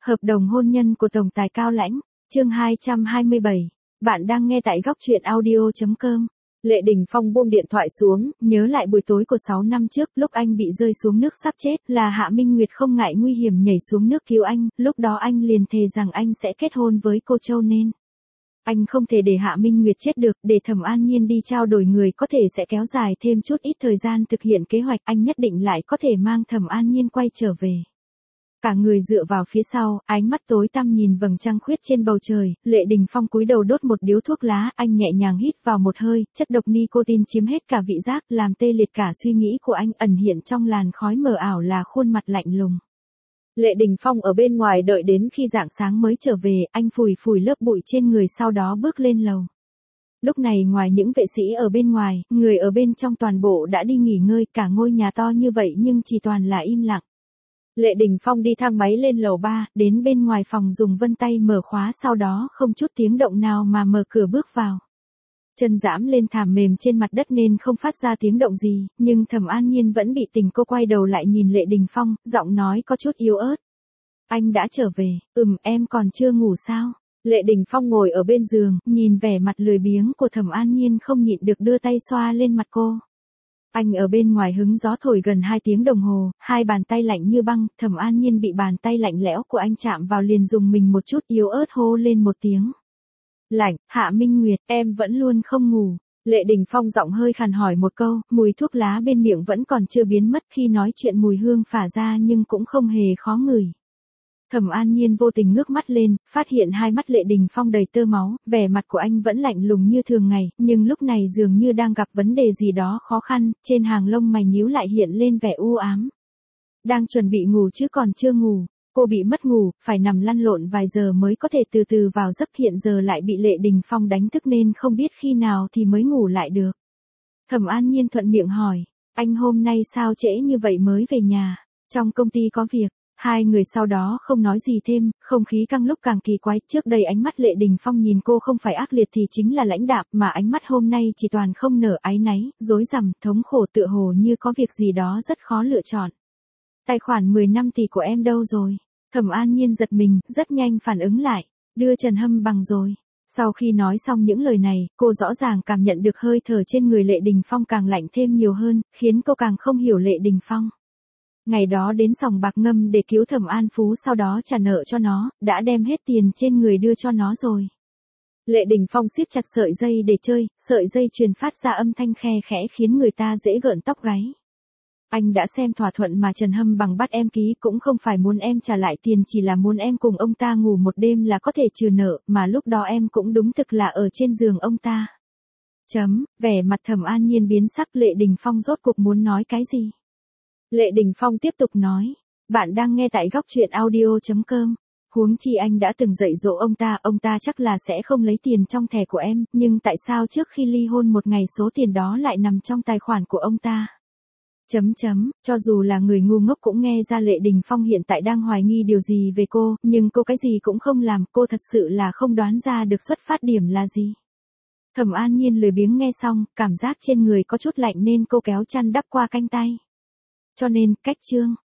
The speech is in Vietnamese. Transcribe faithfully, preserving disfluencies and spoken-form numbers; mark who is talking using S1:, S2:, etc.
S1: Hợp đồng hôn nhân của tổng tài Cao Lãnh, chương hai trăm hai mươi bảy. Bạn đang nghe tại góc truyện audio chấm com. Lệ Đình Phong buông điện thoại xuống, nhớ lại buổi tối của sáu năm trước, lúc anh bị rơi xuống nước sắp chết, là Hạ Minh Nguyệt không ngại nguy hiểm nhảy xuống nước cứu anh, lúc đó anh liền thề rằng anh sẽ kết hôn với cô Châu nên. Anh không thể để Hạ Minh Nguyệt chết được, để Thẩm An Nhiên đi trao đổi người có thể sẽ kéo dài thêm chút ít thời gian thực hiện kế hoạch, anh nhất định lại có thể mang Thẩm An Nhiên quay trở về. Cả người dựa vào phía sau, ánh mắt tối tăm nhìn vầng trăng khuyết trên bầu trời, Lệ Đình Phong cúi đầu đốt một điếu thuốc lá, anh nhẹ nhàng hít vào một hơi, chất độc nicotine chiếm hết cả vị giác, làm tê liệt cả suy nghĩ của anh, ẩn hiện trong làn khói mờ ảo là khuôn mặt lạnh lùng. Lệ Đình Phong ở bên ngoài đợi đến khi rạng sáng mới trở về, anh phủi phủi lớp bụi trên người sau đó bước lên lầu. Lúc này ngoài những vệ sĩ ở bên ngoài, người ở bên trong toàn bộ đã đi nghỉ ngơi, cả ngôi nhà to như vậy nhưng chỉ toàn là im lặng. Lệ Đình Phong đi thang máy lên lầu ba, đến bên ngoài phòng dùng vân tay mở khóa, sau đó không chút tiếng động nào mà mở cửa bước vào. Chân dẫm lên thảm mềm trên mặt đất nên không phát ra tiếng động gì, nhưng Thẩm An Nhiên vẫn bị tỉnh, cô quay đầu lại nhìn Lệ Đình Phong, giọng nói có chút yếu ớt. Anh đã trở về, ừm, em còn chưa ngủ sao? Lệ Đình Phong ngồi ở bên giường, nhìn vẻ mặt lười biếng của Thẩm An Nhiên không nhịn được đưa tay xoa lên mặt cô. Anh ở bên ngoài hứng gió thổi gần hai tiếng đồng hồ, hai bàn tay lạnh như băng, Thẩm An Nhiên bị bàn tay lạnh lẽo của anh chạm vào liền dùng mình một chút, yếu ớt hô lên một tiếng. Lạnh, Hạ Minh Nguyệt, em vẫn luôn không ngủ. Lệ Đình Phong giọng hơi khàn hỏi một câu, mùi thuốc lá bên miệng vẫn còn chưa biến mất, khi nói chuyện mùi hương phả ra nhưng cũng không hề khó ngửi. Thẩm An Nhiên vô tình ngước mắt lên, phát hiện hai mắt Lệ Đình Phong đầy tơ máu, vẻ mặt của anh vẫn lạnh lùng như thường ngày, nhưng lúc này dường như đang gặp vấn đề gì đó khó khăn, trên hàng lông mày nhíu lại hiện lên vẻ u ám. Đang chuẩn bị ngủ chứ còn chưa ngủ, cô bị mất ngủ, phải nằm lăn lộn vài giờ mới có thể từ từ vào giấc, hiện giờ lại bị Lệ Đình Phong đánh thức nên không biết khi nào thì mới ngủ lại được. Thẩm An Nhiên thuận miệng hỏi, anh hôm nay sao trễ như vậy mới về nhà, trong công ty có việc. Hai người sau đó không nói gì thêm, không khí căng lúc càng kỳ quái, trước đây ánh mắt Lệ Đình Phong nhìn cô không phải ác liệt thì chính là lãnh đạm, mà ánh mắt hôm nay chỉ toàn không nở áy náy, rối rắm, thống khổ, tựa hồ như có việc gì đó rất khó lựa chọn. Tài khoản mười năm tỷ của em đâu rồi? Thẩm An Nhiên giật mình, rất nhanh phản ứng lại, đưa Trần Hâm Bằng rồi. Sau khi nói xong những lời này, cô rõ ràng cảm nhận được hơi thở trên người Lệ Đình Phong càng lạnh thêm nhiều hơn, khiến cô càng không hiểu Lệ Đình Phong. Ngày đó đến sòng bạc ngâm để cứu Thẩm An Phú, sau đó trả nợ cho nó, đã đem hết tiền trên người đưa cho nó rồi. Lệ Đình Phong siết chặt sợi dây để chơi, sợi dây truyền phát ra âm thanh khe khẽ khiến người ta dễ gợn tóc gáy. Anh đã xem thỏa thuận mà Trần Hâm Bằng bắt em ký, cũng không phải muốn em trả lại tiền, chỉ là muốn em cùng ông ta ngủ một đêm là có thể trừ nợ, mà lúc đó em cũng đúng thực là ở trên giường ông ta. Chấm, vẻ mặt Thẩm An Nhiên biến sắc, Lệ Đình Phong rốt cuộc muốn nói cái gì? Lệ Đình Phong tiếp tục nói, bạn đang nghe tại góc truyện audio chấm com. Huống chi anh đã từng dạy dỗ ông ta, ông ta chắc là sẽ không lấy tiền trong thẻ của em, nhưng tại sao trước khi ly hôn một ngày số tiền đó lại nằm trong tài khoản của ông ta? Chấm chấm, cho dù là người ngu ngốc cũng nghe ra Lệ Đình Phong hiện tại đang hoài nghi điều gì về cô, nhưng cô cái gì cũng không làm, cô thật sự là không đoán ra được xuất phát điểm là gì. Thẩm An Nhiên lười biếng nghe xong, cảm giác trên người có chút lạnh nên cô kéo chăn đắp qua cánh tay. Cho nên, cách chương,